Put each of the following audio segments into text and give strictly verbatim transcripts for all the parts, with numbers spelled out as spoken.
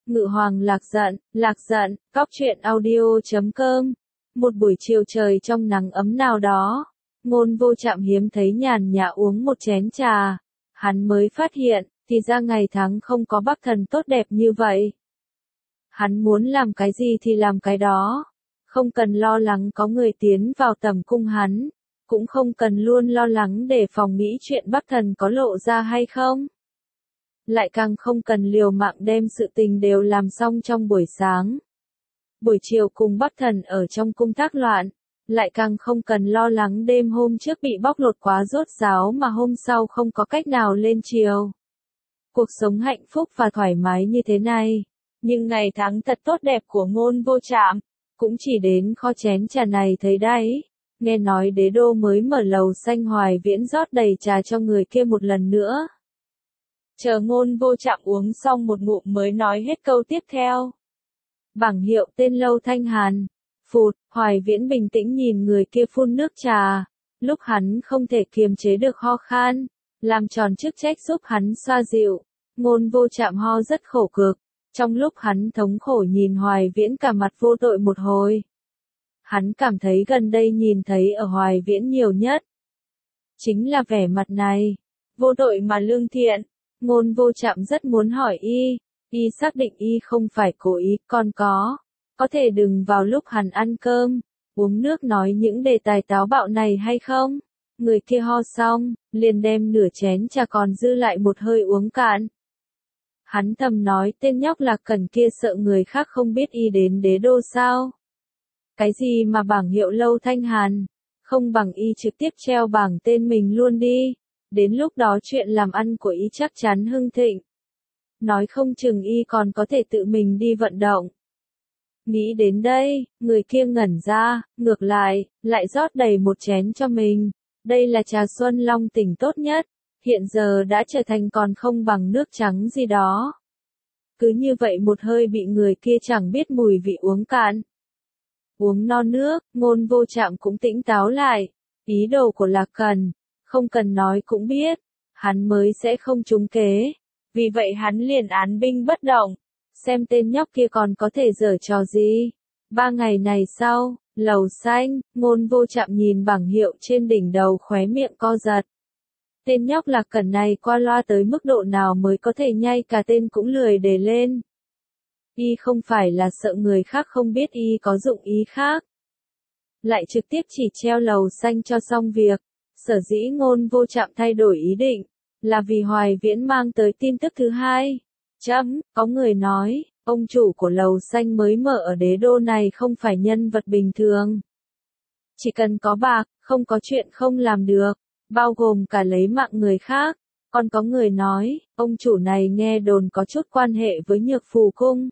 Ngự hoàng lạc giận, lạc giận, cóc truyện audio chấm com. Một buổi chiều trời trong nắng ấm nào đó, Ngôn Vô Trạm hiếm thấy nhàn nhã uống một chén trà. Hắn mới phát hiện, thì ra ngày tháng không có Bắc Thần tốt đẹp như vậy. Hắn muốn làm cái gì thì làm cái đó. Không cần lo lắng có người tiến vào tầm cung hắn. Cũng không cần luôn lo lắng để phòng nghĩ chuyện Bắc Thần có lộ ra hay không. Lại càng không cần liều mạng đem sự tình đều làm xong trong buổi sáng. Buổi chiều cùng Bắc Thần ở trong cung tác loạn, lại càng không cần lo lắng đêm hôm trước bị bóc lột quá rốt ráo mà hôm sau không có cách nào lên chiều. Cuộc sống hạnh phúc và thoải mái như thế này, nhưng ngày tháng thật tốt đẹp của Ngôn Vô Trạm, cũng chỉ đến kho chén trà này thấy đấy. Nghe nói đế đô mới mở lầu xanh Hoài Viễn rót đầy trà cho người kia một lần nữa. Chờ Ngôn Vô Trạm uống xong một ngụm mới nói hết câu tiếp theo. Bảng hiệu tên Lâu Thanh Hàn. Phụt, Hoài Viễn bình tĩnh nhìn người kia phun nước trà. Lúc hắn không thể kiềm chế được ho khan, làm tròn chức trách giúp hắn xoa dịu. Ngôn Vô Trạm ho rất khổ cực. Trong lúc hắn thống khổ nhìn Hoài Viễn cả mặt vô tội một hồi. Hắn cảm thấy gần đây nhìn thấy ở Hoài Viễn nhiều nhất. Chính là vẻ mặt này. Vô tội mà lương thiện. Ngôn Vô Trạm rất muốn hỏi y. Y xác định y không phải cố ý, còn có. Có thể đừng vào lúc hắn ăn cơm, uống nước nói những đề tài táo bạo này hay không? Người kia ho xong, liền đem nửa chén trà còn dư lại một hơi uống cạn. Hắn thầm nói tên nhóc Lạc Cẩn kia sợ người khác không biết y đến đế đô sao? Cái gì mà bảng hiệu Lâu Thanh Hàn? Không bằng y trực tiếp treo bảng tên mình luôn đi. Đến lúc đó chuyện làm ăn của y chắc chắn hưng thịnh. Nói không chừng y còn có thể tự mình đi vận động. Nghĩ đến đây, người kia ngẩn ra, ngược lại, lại rót đầy một chén cho mình. Đây là trà Xuân Long Tỉnh tốt nhất, hiện giờ đã trở thành còn không bằng nước trắng gì đó. Cứ như vậy một hơi bị người kia chẳng biết mùi vị uống cạn. Uống no nước, Ngôn Vô Trạm cũng tỉnh táo lại. Ý đồ của Lạc Cẩn, không cần nói cũng biết, hắn mới sẽ không trúng kế. Vì vậy hắn liền án binh bất động, xem tên nhóc kia còn có thể giở trò gì. Ba ngày này sau, lầu xanh, Ngôn Vô Trạm nhìn bảng hiệu trên đỉnh đầu khóe miệng co giật. Tên nhóc Lạc Cẩn này qua loa tới mức độ nào mới có thể nhai cả tên cũng lười để lên. Y không phải là sợ người khác không biết y có dụng ý khác. Lại trực tiếp chỉ treo lầu xanh cho xong việc. Sở dĩ Ngôn Vô Trạm thay đổi ý định, là vì Hoài Viễn mang tới tin tức thứ hai. Chấm, có người nói, ông chủ của lầu xanh mới mở ở đế đô này không phải nhân vật bình thường. Chỉ cần có bạc, không có chuyện không làm được, bao gồm cả lấy mạng người khác. Còn có người nói, ông chủ này nghe đồn có chút quan hệ với Nhược Phù Cung.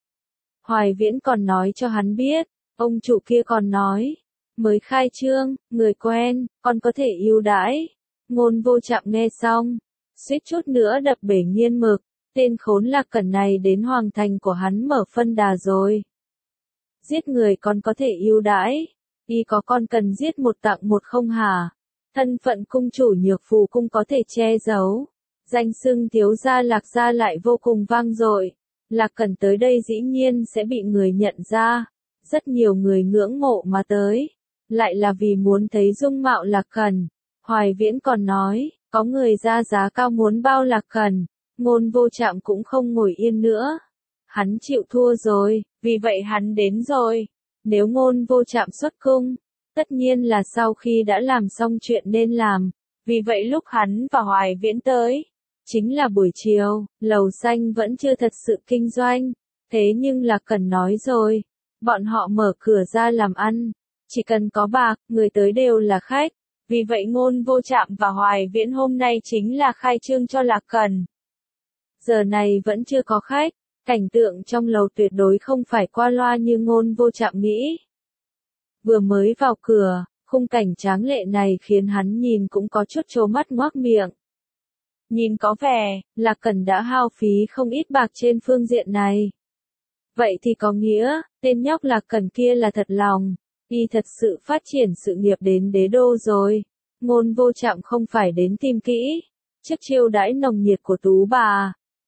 Hoài Viễn còn nói cho hắn biết, ông chủ kia còn nói, mới khai trương, người quen, còn có thể ưu đãi. Ngôn Vô Trạm nghe xong, suýt chút nữa đập bể nghiên mực, tên khốn Lạc Cẩn này đến hoàng thành của hắn mở phân đà rồi. Giết người còn có thể ưu đãi, y có con cần giết một tặng một không hả? Thân phận cung chủ Nhược Phù Cung có thể che giấu, danh xưng thiếu gia Lạc gia lại vô cùng vang dội. Lạc Cẩn tới đây dĩ nhiên sẽ bị người nhận ra, rất nhiều người ngưỡng mộ mà tới, lại là vì muốn thấy dung mạo Lạc Cẩn. Hoài Viễn còn nói, có người ra giá cao muốn bao Lạc Cẩn. Ngôn Vô Trạm cũng không ngồi yên nữa. Hắn chịu thua rồi, vì vậy hắn đến rồi. Nếu Ngôn Vô Trạm xuất cung, tất nhiên là sau khi đã làm xong chuyện nên làm. Vì vậy lúc hắn và Hoài Viễn tới, chính là buổi chiều, lầu xanh vẫn chưa thật sự kinh doanh. Thế nhưng Lạc Cẩn nói rồi, bọn họ mở cửa ra làm ăn. Chỉ cần có bạc, người tới đều là khách. Vì vậy Ngôn Vô Trạm và Hoài Viễn hôm nay chính là khai trương cho Lạc Cẩn. Giờ này vẫn chưa có khách, cảnh tượng trong lầu tuyệt đối không phải qua loa như Ngôn Vô Trạm nghĩ. Vừa mới vào cửa, khung cảnh tráng lệ này khiến hắn nhìn cũng có chút trố mắt ngoác miệng. Nhìn có vẻ, Lạc Cẩn đã hao phí không ít bạc trên phương diện này. Vậy thì có nghĩa, tên nhóc Lạc Cẩn kia là thật lòng. Y thật sự phát triển sự nghiệp đến đế đô rồi. Ngôn Vô Trạm không phải đến tìm kỹ. Trước chiêu đãi nồng nhiệt của tú bà,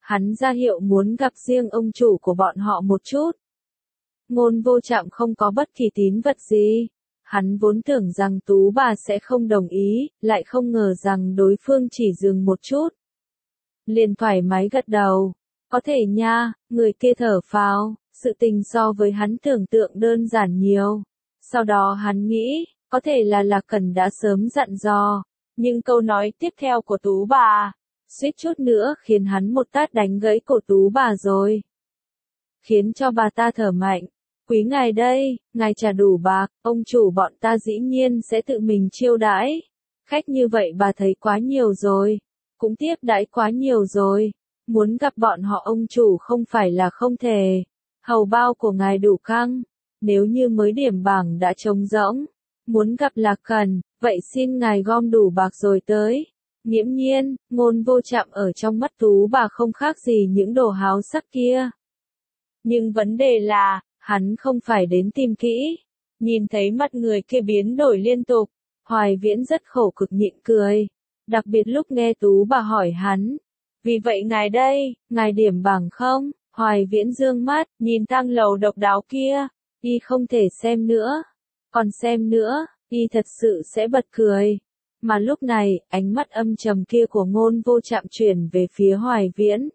Hắn ra hiệu muốn gặp riêng ông chủ của bọn họ một chút. Ngôn Vô Trạm không có bất kỳ tín vật gì. Hắn vốn tưởng rằng Tú bà sẽ không đồng ý, lại không ngờ rằng đối phương chỉ dừng một chút. Liền thoải mái gật đầu. Có thể nha, người kia thở phào, sự tình so với hắn tưởng tượng đơn giản nhiều. Sau đó hắn nghĩ, có thể là Lạc Cẩn đã sớm dặn dò, nhưng câu nói tiếp theo của Tú bà, suýt chút nữa khiến hắn một tát đánh gãy cổ Tú bà rồi. Khiến cho bà ta thở mạnh, quý ngài đây, ngài trả đủ bạc, ông chủ bọn ta dĩ nhiên sẽ tự mình chiêu đãi. Khách như vậy bà thấy quá nhiều rồi, cũng tiếp đãi quá nhiều rồi, muốn gặp bọn họ ông chủ không phải là không thể. Hầu bao của ngài đủ căng, nếu như mới điểm bảng đã trống rỗng, muốn gặp Lạc Cẩn, vậy xin ngài gom đủ bạc rồi tới. Nghiễm nhiên, Ngôn Vô Trạm ở trong mắt Tú bà không khác gì những đồ háo sắc kia. Nhưng vấn đề là, hắn không phải đến tìm kỹ. Nhìn thấy mặt người kia biến đổi liên tục, Hoài Viễn rất khổ cực nhịn cười. Đặc biệt lúc nghe Tú bà hỏi hắn. Vì vậy ngài đây, ngài điểm bảng không? Hoài Viễn dương mắt, nhìn tang lầu độc đáo kia. Y không thể xem nữa. Còn xem nữa, Y thật sự sẽ bật cười. Mà lúc này, ánh mắt âm trầm kia của Ngôn Vô Trạm chuyển về phía Hoài Viễn.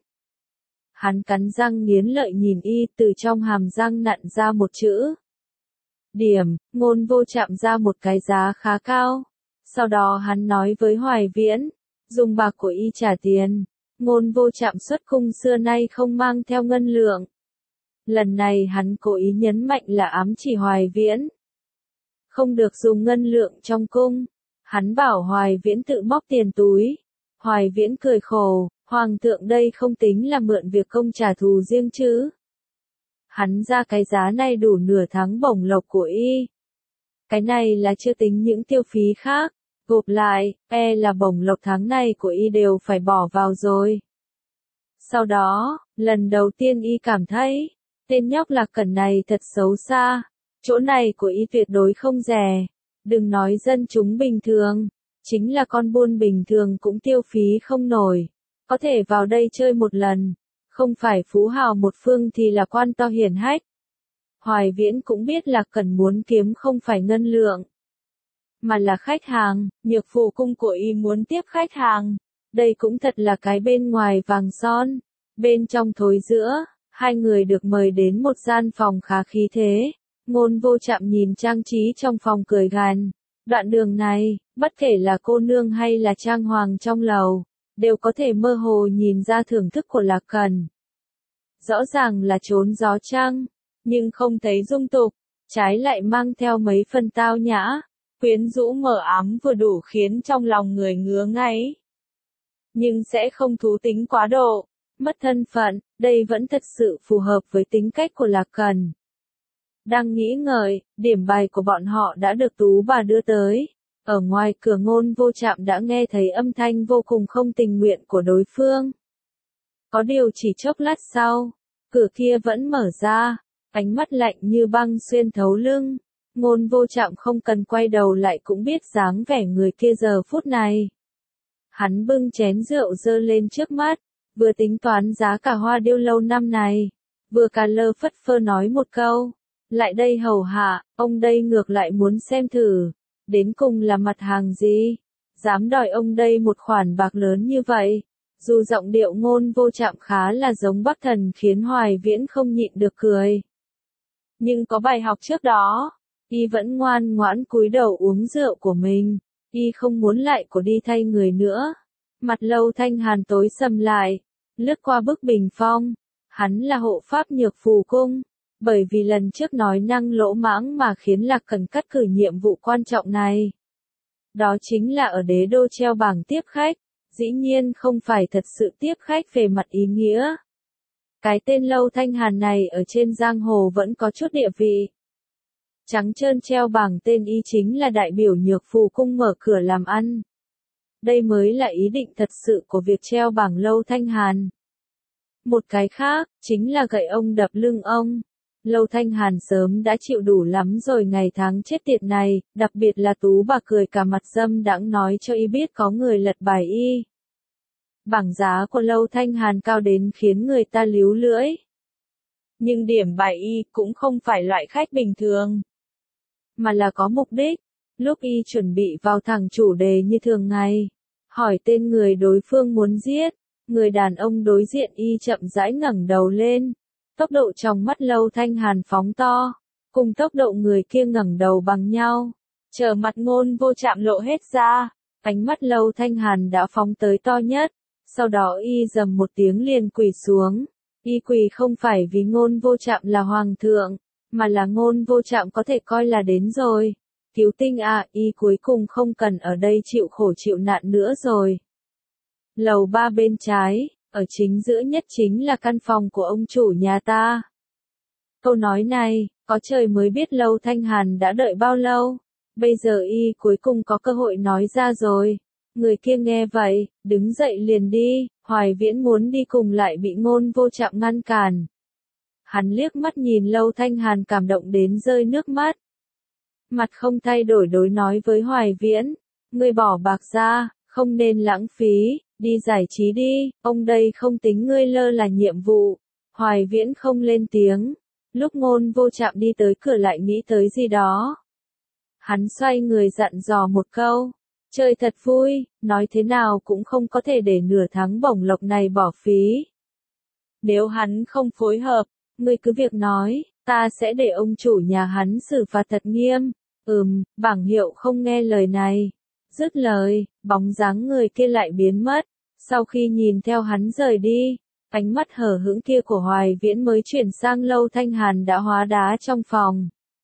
Hắn cắn răng nghiến lợi nhìn Y, từ trong hàm răng nặn ra một chữ. Điểm, Ngôn Vô Trạm ra một cái giá khá cao. Sau đó hắn nói với Hoài Viễn, dùng bạc của Y trả tiền. Ngôn Vô Trạm xuất cung xưa nay không mang theo ngân lượng. Lần này hắn cố ý nhấn mạnh là ám chỉ Hoài Viễn. Không được dùng ngân lượng trong cung. Hắn bảo Hoài Viễn tự móc tiền túi. Hoài Viễn cười khổ, Hoàng thượng đây không tính là mượn việc công trả thù riêng chứ. Hắn ra cái giá này đủ nửa tháng bổng lộc của Y. Cái này là chưa tính những tiêu phí khác. Gộp lại, e là bổng lộc tháng này của Y đều phải bỏ vào rồi. Sau đó, lần đầu tiên Y cảm thấy, tên nhóc Lạc Cẩn này thật xấu xa. Chỗ này của Y tuyệt đối không rẻ. Đừng nói dân chúng bình thường, chính là con buôn bình thường cũng tiêu phí không nổi. Có thể vào đây chơi một lần, không phải phú hào một phương thì là quan to hiển hách. Hoài Viễn cũng biết Lạc Cẩn muốn kiếm không phải ngân lượng, mà là khách hàng. Nhược Phù cung của Y muốn tiếp khách hàng. Đây cũng thật là cái bên ngoài vàng son, bên trong thối giữa. Hai người được mời đến một gian phòng khá khí thế. Ngôn Vô Trạm nhìn trang trí trong phòng cười gằn. Đoạn đường này, bất kể là cô nương hay là trang hoàng trong lầu, đều có thể mơ hồ nhìn ra thưởng thức của Lạc Cẩn. Rõ ràng là trốn gió trăng, nhưng không thấy dung tục, trái lại mang theo mấy phần tao nhã, quyến rũ mờ ám vừa đủ khiến trong lòng người ngứa ngáy. Nhưng sẽ không thú tính quá độ, mất thân phận, đây vẫn thật sự phù hợp với tính cách của Lạc Cẩn. Đang nghĩ ngợi, điểm bài của bọn họ đã được Tú bà đưa tới. Ở ngoài cửa Ngôn Vô Trạm đã nghe thấy âm thanh vô cùng không tình nguyện của đối phương. Có điều chỉ chốc lát sau, cửa kia vẫn mở ra, ánh mắt lạnh như băng xuyên thấu lưng. Ngôn Vô Trạm không cần quay đầu lại cũng biết dáng vẻ người kia giờ phút này. Hắn bưng chén rượu dơ lên trước mắt, vừa tính toán giá cả hoa điêu lâu năm này, vừa cà lơ phất phơ nói một câu. Lại đây hầu hạ, ông đây ngược lại muốn xem thử, đến cùng là mặt hàng gì, dám đòi ông đây một khoản bạc lớn như vậy. Dù giọng điệu Ngôn Vô Trạm khá là giống Bắc Thần khiến Hoài Viễn không nhịn được cười. Nhưng có bài học trước đó, Y vẫn ngoan ngoãn cúi đầu uống rượu của mình, Y không muốn lại của đi thay người nữa. Mặt Lâu Thanh Hàn tối sầm lại, lướt qua bức bình phong, hắn là hộ pháp Nhược Phù cung. Bởi vì lần trước nói năng lỗ mãng mà khiến Lạc Cẩn cắt cử nhiệm vụ quan trọng này. Đó chính là ở đế đô treo bảng tiếp khách, dĩ nhiên không phải thật sự tiếp khách về mặt ý nghĩa. Cái tên Lâu Thanh Hàn này ở trên giang hồ vẫn có chút địa vị. Trắng trơn treo bảng tên Y chính là đại biểu Nhược Phù cung mở cửa làm ăn. Đây mới là ý định thật sự của việc treo bảng Lâu Thanh Hàn. Một cái khác, chính là gậy ông đập lưng ông. Lâu Thanh Hàn sớm đã chịu đủ lắm rồi ngày tháng chết tiệt này, đặc biệt là Tú bà cười cả mặt dâm đãng nói cho Y biết có người lật bài Y. Bảng giá của Lâu Thanh Hàn cao đến khiến người ta líu lưỡi. Nhưng điểm bài y cũng không phải loại khách bình thường, mà là có mục đích. Lúc y chuẩn bị vào thẳng chủ đề như thường ngày, hỏi tên người đối phương muốn giết, người đàn ông đối diện y chậm rãi ngẩng đầu lên. Tốc độ trong mắt Lâu Thanh Hàn phóng to, cùng tốc độ người kia ngẩng đầu bằng nhau. Chờ mặt Ngôn Vô Trạm lộ hết ra, ánh mắt Lâu Thanh Hàn đã phóng tới to nhất, sau đó y rầm một tiếng liền quỳ xuống. Y quỳ không phải vì Ngôn Vô Trạm là hoàng thượng, mà là Ngôn Vô Trạm có thể coi là đến rồi. Cứu tinh à, y cuối cùng không cần ở đây chịu khổ chịu nạn nữa rồi. Lầu ba bên trái, ở chính giữa nhất chính là căn phòng của ông chủ nhà ta. Câu nói này, có trời mới biết Lâu Thanh Hàn đã đợi bao lâu. Bây giờ y cuối cùng có cơ hội nói ra rồi. Người kia nghe vậy, đứng dậy liền đi. Hoài Viễn muốn đi cùng lại bị Ngôn Vô Trạm ngăn cản. Hắn liếc mắt nhìn Lâu Thanh Hàn cảm động đến rơi nước mắt. Mặt không thay đổi đối nói với Hoài Viễn. Ngươi bỏ bạc ra, không nên lãng phí, đi giải trí đi, ông đây không tính ngươi lơ là nhiệm vụ. Hoài Viễn không lên tiếng. Lúc Ngôn Vô Trạm đi tới cửa lại nghĩ tới gì đó. Hắn xoay người dặn dò một câu. Chơi thật vui, nói thế nào cũng không có thể để nửa tháng bổng lộc này bỏ phí. Nếu hắn không phối hợp, ngươi cứ việc nói, ta sẽ để ông chủ nhà hắn xử phạt thật nghiêm. Ừm, bảng hiệu không nghe lời này. Dứt lời, bóng dáng người kia lại biến mất. Sau khi nhìn theo hắn rời đi, ánh mắt hờ hững kia của Hoài Viễn mới chuyển sang Lâu Thanh Hàn đã hóa đá trong phòng.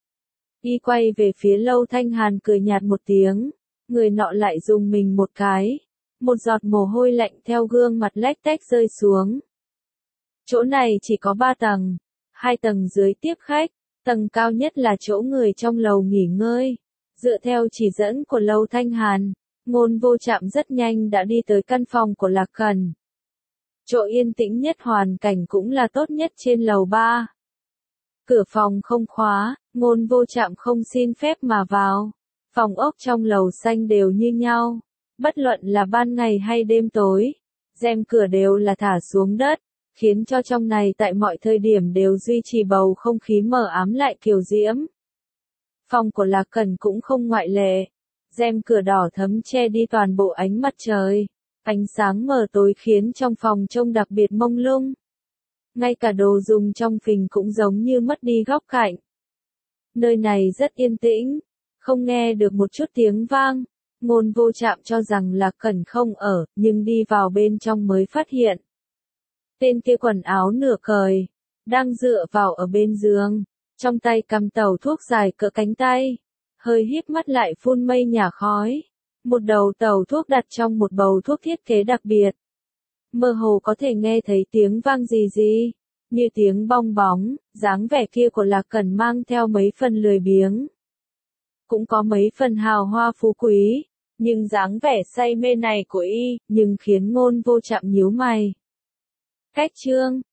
Y quay về phía Lâu Thanh Hàn cười nhạt một tiếng. Người nọ lại dùng mình một cái. Một giọt mồ hôi lạnh theo gương mặt lách tách rơi xuống. Chỗ này chỉ có ba tầng. Hai tầng dưới tiếp khách. Tầng cao nhất là chỗ người trong lầu nghỉ ngơi. Dựa theo chỉ dẫn của Lâu Thanh Hàn, Ngôn Vô Trạm rất nhanh đã đi tới căn phòng của Lạc Cần. Chỗ yên tĩnh nhất, hoàn cảnh cũng là tốt nhất trên lầu ba. Cửa phòng không khóa, Ngôn Vô Trạm không xin phép mà vào. Phòng ốc trong lầu xanh đều như nhau, bất luận là ban ngày hay đêm tối, rèm cửa đều là thả xuống đất, khiến cho trong này tại mọi thời điểm đều duy trì bầu không khí mờ ám lại kiều diễm. Phòng của Lạc Cần cũng không ngoại lệ, rèm cửa đỏ thẫm che đi toàn bộ ánh mặt trời, ánh sáng mờ tối khiến trong phòng trông đặc biệt mông lung. Ngay cả đồ dùng trong phình cũng giống như mất đi góc cạnh. Nơi này rất yên tĩnh, không nghe được một chút tiếng vang. Ngôn Vô Trạm cho rằng Lạc Cần không ở, nhưng đi vào bên trong mới phát hiện. Tên kia quần áo nửa cởi, đang dựa vào ở bên giường, trong tay cầm tàu thuốc dài cỡ cánh tay, hơi híp mắt lại phun mây nhả khói. Một đầu tàu thuốc đặt trong một bầu thuốc thiết kế đặc biệt. Mơ hồ có thể nghe thấy tiếng vang gì gì, như tiếng bong bóng. Dáng vẻ kia của Lạc Cần mang theo mấy phần lười biếng, cũng có mấy phần hào hoa phú quý, nhưng dáng vẻ say mê này của y, nhưng khiến Ngôn Vô Trạm nhíu mày. Cách chương